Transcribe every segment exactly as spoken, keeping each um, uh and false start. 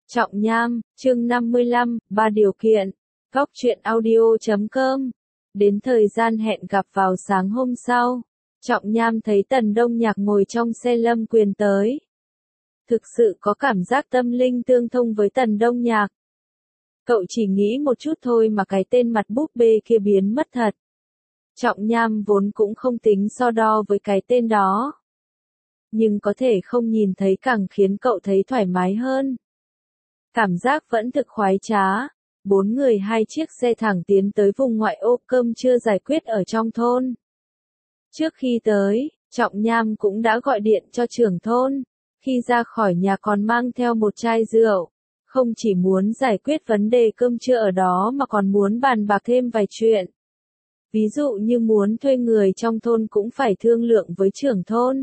Trọng Nham, chương năm mươi lăm, ba điều kiện. Góc truyện audio chấm com. Đến thời gian hẹn gặp vào sáng hôm sau, Trọng Nham thấy Tần Đông Nhạc ngồi trong xe Lâm Quyền tới. Thực sự có cảm giác tâm linh tương thông với Tần Đông Nhạc. Cậu chỉ nghĩ một chút thôi mà cái tên mặt búp bê kia biến mất thật. Trọng Nham vốn cũng không tính so đo với cái tên đó. Nhưng có thể không nhìn thấy càng khiến cậu thấy thoải mái hơn. Cảm giác vẫn thực khoái trá. Bốn người hai chiếc xe thẳng tiến tới vùng ngoại ô cơm trưa giải quyết ở trong thôn. Trước khi tới, Trọng Nham cũng đã gọi điện cho trưởng thôn. Khi ra khỏi nhà còn mang theo một chai rượu. Không chỉ muốn giải quyết vấn đề cơm trưa ở đó mà còn muốn bàn bạc thêm vài chuyện. Ví dụ như muốn thuê người trong thôn cũng phải thương lượng với trưởng thôn.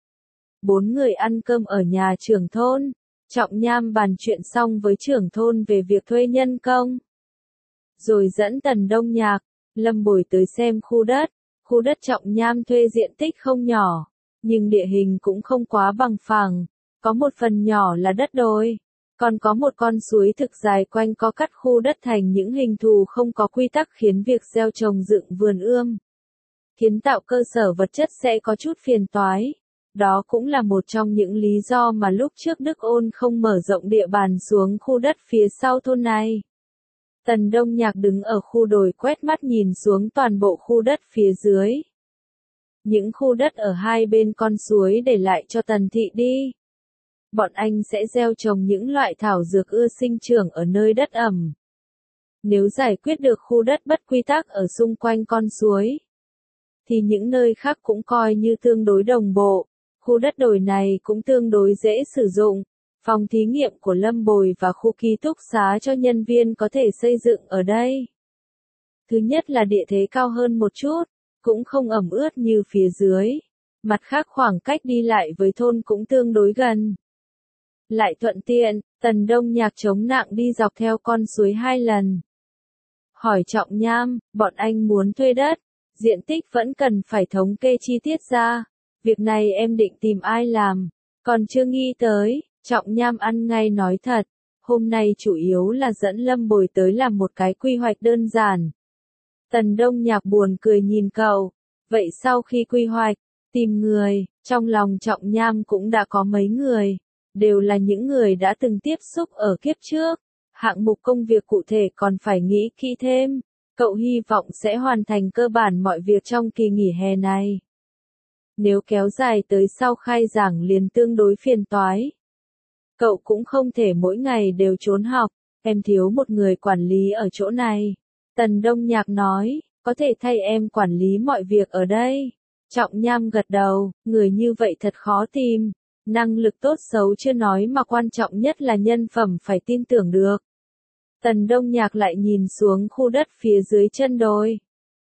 Bốn người ăn cơm ở nhà trưởng thôn. Trọng Nham bàn chuyện xong với trưởng thôn về việc thuê nhân công. Rồi dẫn Tần Đông Nhạc, Lâm Bồi tới xem khu đất. Khu đất Trọng Nham thuê diện tích không nhỏ, nhưng địa hình cũng không quá bằng phẳng. Có một phần nhỏ là đất đồi, còn có một con suối thực dài quanh co cắt khu đất thành những hình thù không có quy tắc khiến việc gieo trồng dựng vườn ươm, kiến tạo cơ sở vật chất sẽ có chút phiền toái. Đó cũng là một trong những lý do mà lúc trước Đức Ôn không mở rộng địa bàn xuống khu đất phía sau thôn này. Tần Đông Nhạc đứng ở khu đồi quét mắt nhìn xuống toàn bộ khu đất phía dưới. Những khu đất ở hai bên con suối để lại cho Tần Thị đi. Bọn anh sẽ gieo trồng những loại thảo dược ưa sinh trưởng ở nơi đất ẩm. Nếu giải quyết được khu đất bất quy tắc ở xung quanh con suối, thì những nơi khác cũng coi như tương đối đồng bộ. Khu đất đồi này cũng tương đối dễ sử dụng. Phòng thí nghiệm của Lâm Bồi và khu ký túc xá cho nhân viên có thể xây dựng ở đây. Thứ nhất là địa thế cao hơn một chút, cũng không ẩm ướt như phía dưới. Mặt khác khoảng cách đi lại với thôn cũng tương đối gần. Lại thuận tiện, Tần Đông Nhạc chống nặng đi dọc theo con suối hai lần. Hỏi Trọng Nham, bọn anh muốn thuê đất, diện tích vẫn cần phải thống kê chi tiết ra. Việc này em định tìm ai làm, còn chưa nghĩ tới. Trọng Nham ăn ngay nói thật, hôm nay chủ yếu là dẫn Lâm Bồi tới làm một cái quy hoạch đơn giản. Tần Đông Nhạc buồn cười nhìn cậu, vậy sau khi quy hoạch, tìm người, trong lòng Trọng Nham cũng đã có mấy người, đều là những người đã từng tiếp xúc ở kiếp trước. Hạng mục công việc cụ thể còn phải nghĩ kỹ thêm, cậu hy vọng sẽ hoàn thành cơ bản mọi việc trong kỳ nghỉ hè này. Nếu kéo dài tới sau khai giảng liền tương đối phiền toái. Cậu cũng không thể mỗi ngày đều trốn học, em thiếu một người quản lý ở chỗ này. Tần Đông Nhạc nói, có thể thay em quản lý mọi việc ở đây. Trọng Nham gật đầu, người như vậy thật khó tìm. Năng lực tốt xấu chưa nói mà quan trọng nhất là nhân phẩm phải tin tưởng được. Tần Đông Nhạc lại nhìn xuống khu đất phía dưới chân đồi.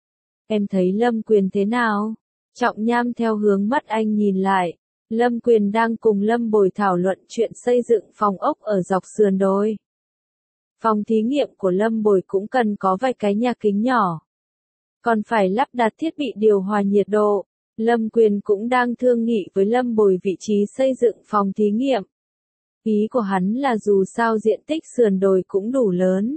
Em thấy Lâm Quyền thế nào? Trọng Nham theo hướng mắt anh nhìn lại. Lâm Quyền đang cùng Lâm Bồi thảo luận chuyện xây dựng phòng ốc ở dọc sườn đồi. Phòng thí nghiệm của Lâm Bồi cũng cần có vài cái nhà kính nhỏ. Còn phải lắp đặt thiết bị điều hòa nhiệt độ. Lâm Quyền cũng đang thương nghị với Lâm Bồi vị trí xây dựng phòng thí nghiệm. Ý của hắn là dù sao diện tích sườn đồi cũng đủ lớn.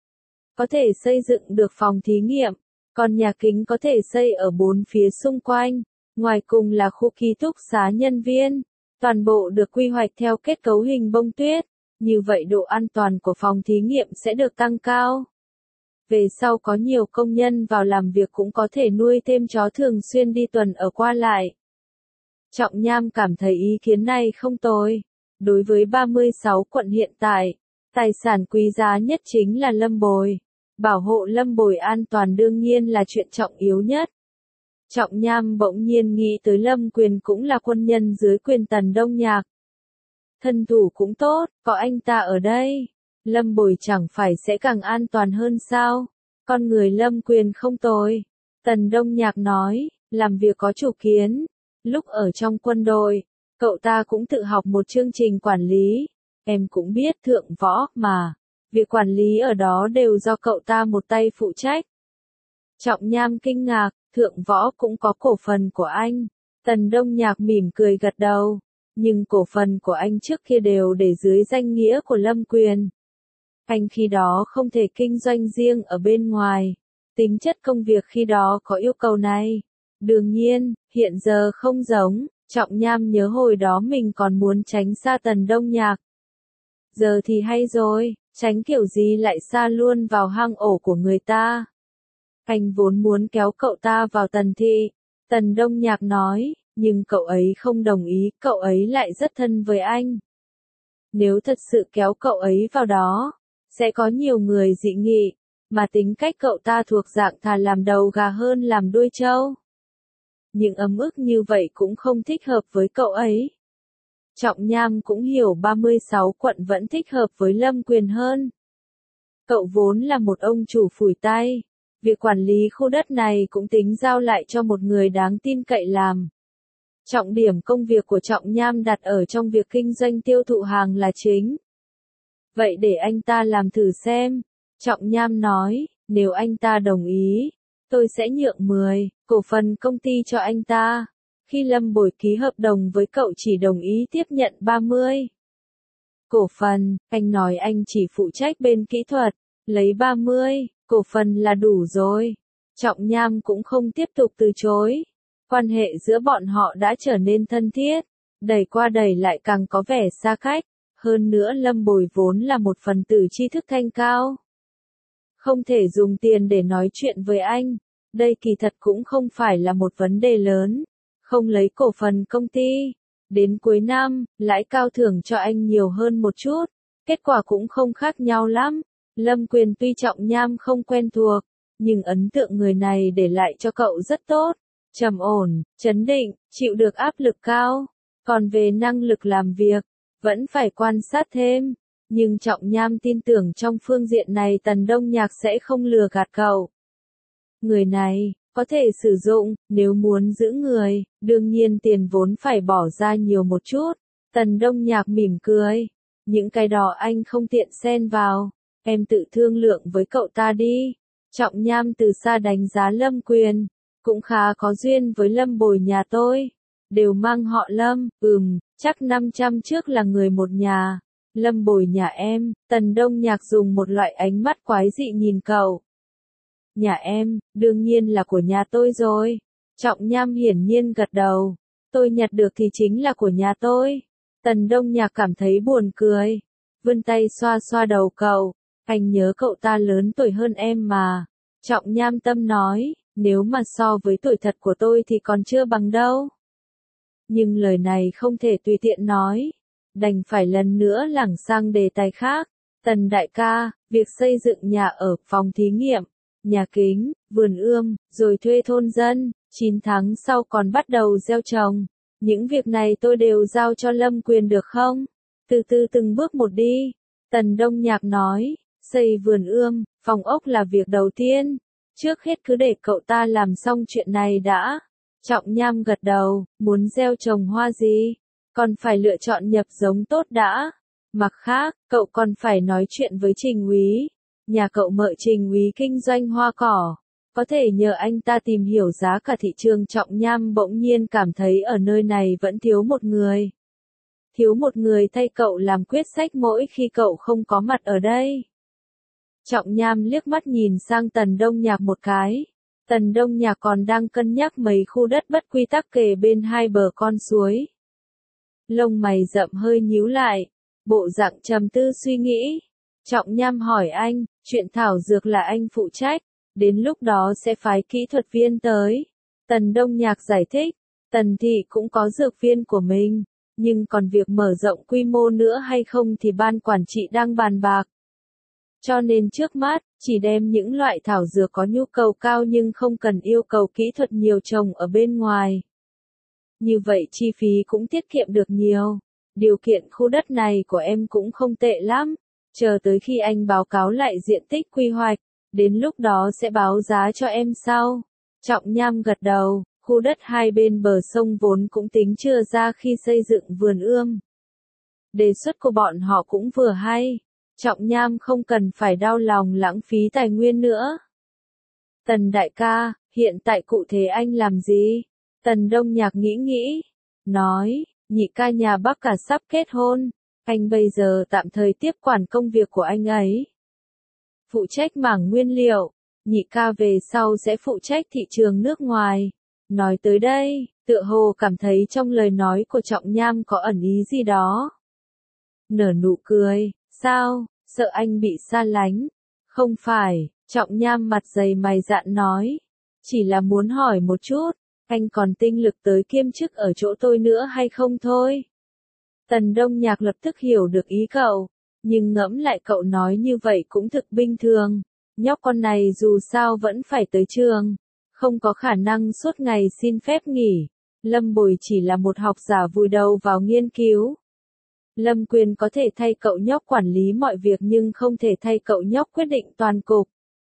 Có thể xây dựng được phòng thí nghiệm, còn nhà kính có thể xây ở bốn phía xung quanh. Ngoài cùng là khu ký túc xá nhân viên, toàn bộ được quy hoạch theo kết cấu hình bông tuyết, như vậy độ an toàn của phòng thí nghiệm sẽ được tăng cao. Về sau có nhiều công nhân vào làm việc cũng có thể nuôi thêm chó thường xuyên đi tuần ở qua lại. Trọng Nham cảm thấy ý kiến này không tồi. Đối với ba mươi sáu quận hiện tại, tài sản quý giá nhất chính là Lâm Bồi. Bảo hộ Lâm Bồi an toàn đương nhiên là chuyện trọng yếu nhất. Trọng Nham bỗng nhiên nghĩ tới Lâm Quyền cũng là quân nhân dưới quyền Tần Đông Nhạc. Thân thủ cũng tốt, có anh ta ở đây, Lâm Bồi chẳng phải sẽ càng an toàn hơn sao? Con người Lâm Quyền không tồi. Tần Đông Nhạc nói, làm việc có chủ kiến. Lúc ở trong quân đội, cậu ta cũng tự học một chương trình quản lý. Em cũng biết thượng võ mà. Việc quản lý ở đó đều do cậu ta một tay phụ trách. Trọng Nham kinh ngạc. Thượng võ cũng có cổ phần của anh. Tần Đông Nhạc mỉm cười gật đầu. nhưng cổ phần của anh trước kia đều để dưới danh nghĩa của Lâm Quyền. Anh khi đó không thể kinh doanh riêng ở bên ngoài. Tính chất công việc khi đó có yêu cầu này. Đương nhiên, hiện giờ không giống, Trọng Nham nhớ hồi đó mình còn muốn tránh xa Tần Đông Nhạc. Giờ thì hay rồi, tránh kiểu gì lại xa luôn vào hang ổ của người ta. Anh vốn muốn kéo cậu ta vào Tần thị. Tần Đông Nhạc nói, nhưng cậu ấy không đồng ý, cậu ấy lại rất thân với anh. Nếu thật sự kéo cậu ấy vào đó, sẽ có nhiều người dị nghị, mà tính cách cậu ta thuộc dạng thà làm đầu gà hơn làm đuôi trâu. Những ấm ức như vậy cũng không thích hợp với cậu ấy. Trọng Nham cũng hiểu ba mươi sáu quận vẫn thích hợp với Lâm Quyền hơn. Cậu vốn là một ông chủ phủi tay, việc quản lý khu đất này cũng tính giao lại cho một người đáng tin cậy làm. Trọng điểm công việc của Trọng Nham đặt ở trong việc kinh doanh tiêu thụ hàng là chính. Vậy để anh ta làm thử xem. Trọng Nham nói, nếu anh ta đồng ý, tôi sẽ nhượng mười cổ phần công ty cho anh ta. Khi Lâm Bồi ký hợp đồng với cậu chỉ đồng ý tiếp nhận ba mươi cổ phần, anh nói anh chỉ phụ trách bên kỹ thuật, lấy ba mươi cổ phần là đủ rồi. Trọng Nham cũng không tiếp tục từ chối. Quan hệ giữa bọn họ đã trở nên thân thiết, đẩy qua đẩy lại càng có vẻ xa cách. Hơn nữa Lâm Bồi vốn là một phần tử tri thức thanh cao. Không thể dùng tiền để nói chuyện với anh. Đây kỳ thật cũng không phải là một vấn đề lớn. Không lấy cổ phần công ty. Đến cuối năm, lãi cao thưởng cho anh nhiều hơn một chút. Kết quả cũng không khác nhau lắm. Lâm Quyền tuy Trọng Nham không quen thuộc, nhưng ấn tượng người này để lại cho cậu rất tốt. Trầm ổn, trấn định, chịu được áp lực cao. Còn về năng lực làm việc, vẫn phải quan sát thêm. Nhưng Trọng Nham tin tưởng trong phương diện này Tần Đông Nhạc sẽ không lừa gạt cậu. Người này, có thể sử dụng, nếu muốn giữ người, đương nhiên tiền vốn phải bỏ ra nhiều một chút. Tần Đông Nhạc mỉm cười. Những cái đó anh không tiện xen vào. Em tự thương lượng với cậu ta đi. Trọng Nham từ xa đánh giá Lâm Quyền. Cũng khá có duyên với Lâm Bồi nhà tôi. Đều mang họ Lâm, ừm, chắc năm trăm trước là người một nhà. Lâm Bồi nhà em, Tần Đông Nhạc dùng một loại ánh mắt quái dị nhìn cậu. Nhà em, đương nhiên là của nhà tôi rồi. Trọng Nham hiển nhiên gật đầu. Tôi nhặt được thì chính là của nhà tôi. Tần Đông Nhạc cảm thấy buồn cười. Vươn tay xoa xoa đầu cậu. Anh nhớ cậu ta lớn tuổi hơn em mà. Trọng Nham tâm nói, nếu mà so với tuổi thật của tôi thì còn chưa bằng đâu. Nhưng lời này không thể tùy tiện nói. Đành phải lần nữa lảng sang đề tài khác. Tần đại ca, việc xây dựng nhà ở, phòng thí nghiệm, nhà kính, vườn ươm, rồi thuê thôn dân, chín tháng sau còn bắt đầu gieo trồng. Những việc này tôi đều giao cho Lâm Quyền được không? Từ từ từng bước một đi. Tần Đông Nhạc nói, xây vườn ươm, phòng ốc là việc đầu tiên. Trước hết cứ để cậu ta làm xong chuyện này đã. Trọng Nham gật đầu, muốn gieo trồng hoa gì? Còn phải lựa chọn nhập giống tốt đã. Mặt khác, cậu còn phải nói chuyện với Trình úy. Nhà cậu mợ Trình úy kinh doanh hoa cỏ. Có thể nhờ anh ta tìm hiểu giá cả thị trường. Trọng Nham bỗng nhiên cảm thấy ở nơi này vẫn thiếu một người. Thiếu một người thay cậu làm quyết sách mỗi khi cậu không có mặt ở đây. Trọng Nham liếc mắt nhìn sang Tần Đông Nhạc một cái. Tần Đông Nhạc còn đang cân nhắc mấy khu đất bất quy tắc kề bên hai bờ con suối. Lông mày rậm hơi nhíu lại, bộ dạng trầm tư suy nghĩ. Trọng Nham hỏi anh, chuyện thảo dược là anh phụ trách, đến lúc đó sẽ phái kỹ thuật viên tới. Tần Đông Nhạc giải thích, Tần thị cũng có dược viên của mình, nhưng còn việc mở rộng quy mô nữa hay không thì ban quản trị đang bàn bạc. Cho nên trước mắt, chỉ đem những loại thảo dược có nhu cầu cao nhưng không cần yêu cầu kỹ thuật nhiều trồng ở bên ngoài. Như vậy chi phí cũng tiết kiệm được nhiều. Điều kiện khu đất này của em cũng không tệ lắm. Chờ tới khi anh báo cáo lại diện tích quy hoạch, đến lúc đó sẽ báo giá cho em sau. Trọng Nham gật đầu, khu đất hai bên bờ sông vốn cũng tính chưa ra khi xây dựng vườn ươm. Đề xuất của bọn họ cũng vừa hay. Trọng Nham không cần phải đau lòng lãng phí tài nguyên nữa. Tần đại ca, hiện tại cụ thể anh làm gì? Tần Đông Nhạc nghĩ nghĩ, nói, nhị ca nhà bác cả sắp kết hôn, anh bây giờ tạm thời tiếp quản công việc của anh ấy. Phụ trách mảng nguyên liệu, nhị ca về sau sẽ phụ trách thị trường nước ngoài. Nói tới đây, tựa hồ cảm thấy trong lời nói của Trọng Nham có ẩn ý gì đó. Nở nụ cười, sao, sợ anh bị xa lánh? Không phải, Trọng Nham mặt dày mày dạn nói. Chỉ là muốn hỏi một chút, anh còn tinh lực tới kiêm chức ở chỗ tôi nữa hay không thôi? Tần Đông Nhạc lập tức hiểu được ý cậu, nhưng ngẫm lại cậu nói như vậy cũng thực bình thường. Nhóc con này dù sao vẫn phải tới trường, không có khả năng suốt ngày xin phép nghỉ. Lâm Bồi chỉ là một học giả vùi đầu vào nghiên cứu. Lâm Quyền có thể thay cậu nhóc quản lý mọi việc nhưng không thể thay cậu nhóc quyết định toàn cục.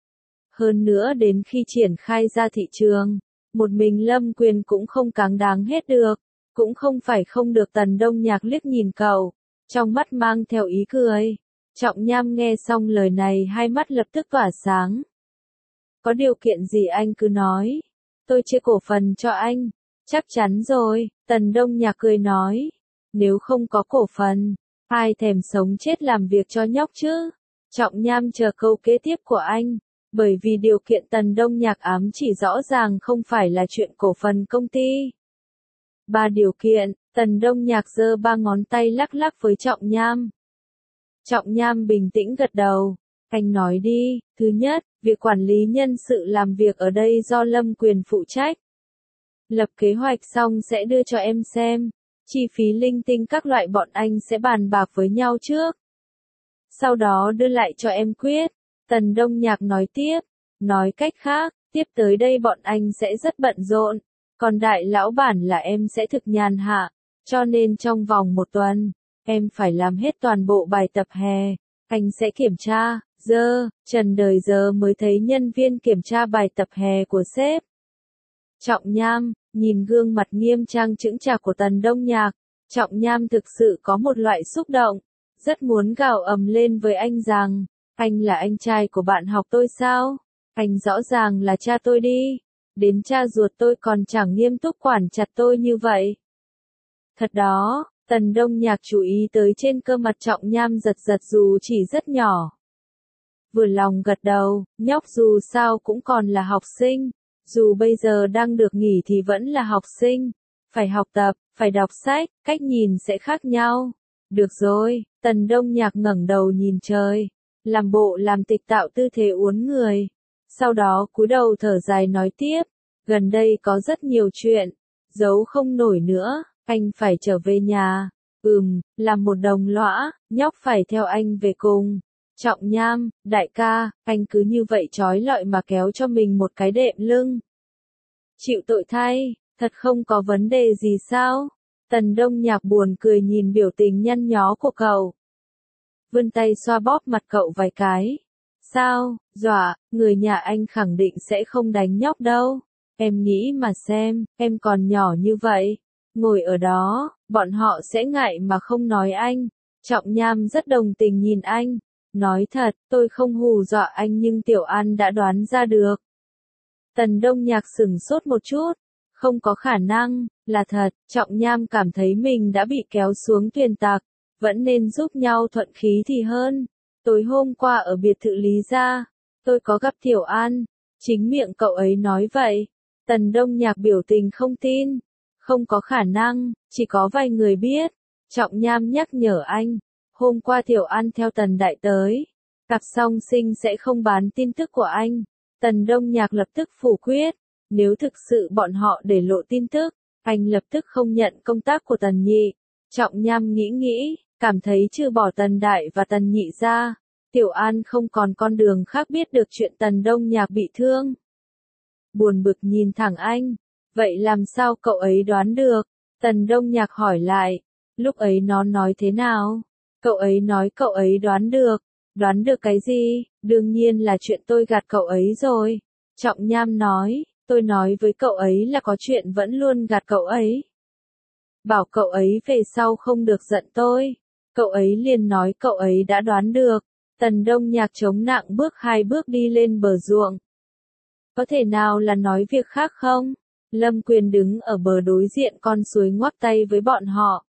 Hơn nữa đến khi triển khai ra thị trường, một mình Lâm Quyền cũng không cáng đáng hết được, cũng không phải không được. Tần Đông Nhạc liếc nhìn cậu, trong mắt mang theo ý cười. Trọng Nham nghe xong lời này hai mắt lập tức tỏa sáng. Có điều kiện gì anh cứ nói, tôi chia cổ phần cho anh. Chắc chắn rồi, Tần Đông Nhạc cười nói. Nếu không có cổ phần, ai thèm sống chết làm việc cho nhóc chứ? Trọng Nham chờ câu kế tiếp của anh, bởi vì điều kiện Tần Đông Nhạc ám chỉ rõ ràng không phải là chuyện cổ phần công ty. Ba điều kiện, Tần Đông Nhạc giơ ba ngón tay lắc lắc với Trọng Nham. Trọng Nham bình tĩnh gật đầu, anh nói đi. Thứ nhất, việc quản lý nhân sự làm việc ở đây do Lâm Quyền phụ trách. Lập kế hoạch xong sẽ đưa cho em xem. Chi phí linh tinh các loại bọn anh sẽ bàn bạc với nhau trước. Sau đó đưa lại cho em quyết. Tần Đông Nhạc nói tiếp. Nói cách khác, tiếp tới đây bọn anh sẽ rất bận rộn. Còn đại lão bản là em sẽ thực nhàn hạ. Cho nên trong vòng một tuần, em phải làm hết toàn bộ bài tập hè. Anh sẽ kiểm tra. Giờ, trần đời giờ mới thấy nhân viên kiểm tra bài tập hè của sếp. Trọng Nham, nhìn gương mặt nghiêm trang chững chạc của Tần Đông Nhạc, Trọng Nham thực sự có một loại xúc động, rất muốn gào ầm lên với anh rằng, anh là anh trai của bạn học tôi sao? Anh rõ ràng là cha tôi đi, đến cha ruột tôi còn chẳng nghiêm túc quản chặt tôi như vậy. Thật đó, Tần Đông Nhạc chú ý tới trên cơ mặt Trọng Nham giật giật dù chỉ rất nhỏ. Vừa lòng gật đầu, nhóc dù sao cũng còn là học sinh. Dù bây giờ đang được nghỉ thì vẫn là học sinh, phải học tập, phải đọc sách, cách nhìn sẽ khác nhau. Được rồi, Tần Đông Nhạc ngẩng đầu nhìn trời, làm bộ làm tịch tạo tư thế uốn người. Sau đó cúi đầu thở dài nói tiếp, gần đây có rất nhiều chuyện, giấu không nổi nữa, anh phải trở về nhà. Ừm, làm một đồng lõa, nhóc phải theo anh về cùng. Trọng Nham, đại ca, anh cứ như vậy trói lọi mà kéo cho mình một cái đệm lưng. Chịu tội thay, thật không có vấn đề gì sao? Tần Đông Nhạc buồn cười nhìn biểu tình nhăn nhó của cậu. Vươn tay xoa bóp mặt cậu vài cái. Sao, dọa, người nhà anh khẳng định sẽ không đánh nhóc đâu. Em nghĩ mà xem, em còn nhỏ như vậy. Ngồi ở đó, bọn họ sẽ ngại mà không nói anh. Trọng Nham rất đồng tình nhìn anh. Nói thật, tôi không hù dọa anh nhưng Tiểu An đã đoán ra được. Tần Đông Nhạc sửng sốt một chút. Không có khả năng, là thật. Trọng Nham cảm thấy mình đã bị kéo xuống thuyền tạc. Vẫn nên giúp nhau thuận khí thì hơn. Tối hôm qua ở biệt thự Lý Gia, tôi có gặp Tiểu An. Chính miệng cậu ấy nói vậy. Tần Đông Nhạc biểu tình không tin. Không có khả năng, chỉ có vài người biết. Trọng Nham nhắc nhở anh. Hôm qua Tiểu An theo Tần Đại tới. Cặp song sinh sẽ không bán tin tức của anh. Tần Đông Nhạc lập tức phủ quyết. Nếu thực sự bọn họ để lộ tin tức, anh lập tức không nhận công tác của Tần Nhị. Trọng Nham nghĩ nghĩ, cảm thấy trừ bỏ Tần Đại và Tần Nhị ra, Tiểu An không còn con đường khác biết được chuyện Tần Đông Nhạc bị thương. Buồn bực nhìn thẳng anh. Vậy làm sao cậu ấy đoán được? Tần Đông Nhạc hỏi lại. Lúc ấy nó nói thế nào? Cậu ấy nói cậu ấy đoán được. Đoán được cái gì? Đương nhiên là chuyện tôi gạt cậu ấy rồi. Trọng Nham nói. Tôi nói với cậu ấy là có chuyện vẫn luôn gạt cậu ấy. Bảo cậu ấy về sau không được giận tôi. Cậu ấy liền nói cậu ấy đã đoán được. Tần Đông Nhạc chống nặng bước hai bước đi lên bờ ruộng. Có thể nào là nói việc khác không? Lâm Quyền đứng ở bờ đối diện con suối ngoắc tay với bọn họ.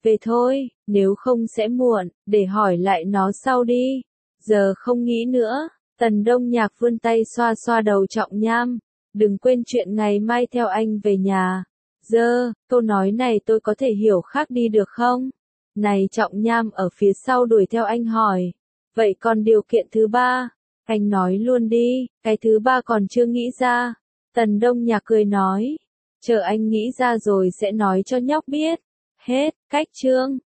về thôi, nếu không sẽ muộn, để hỏi lại nó sau đi. Giờ không nghĩ nữa, Tần Đông Nhạc vươn tay xoa xoa đầu Trọng Nham. Đừng quên chuyện ngày mai theo anh về nhà. Dơ, câu nói này tôi có thể hiểu khác đi được không? Này Trọng Nham ở phía sau đuổi theo anh hỏi. Vậy còn điều kiện thứ ba? Anh nói luôn đi, cái thứ ba còn chưa nghĩ ra. Tần Đông Nhạc cười nói. Chờ anh nghĩ ra rồi sẽ nói cho nhóc biết. Hết, cách chương.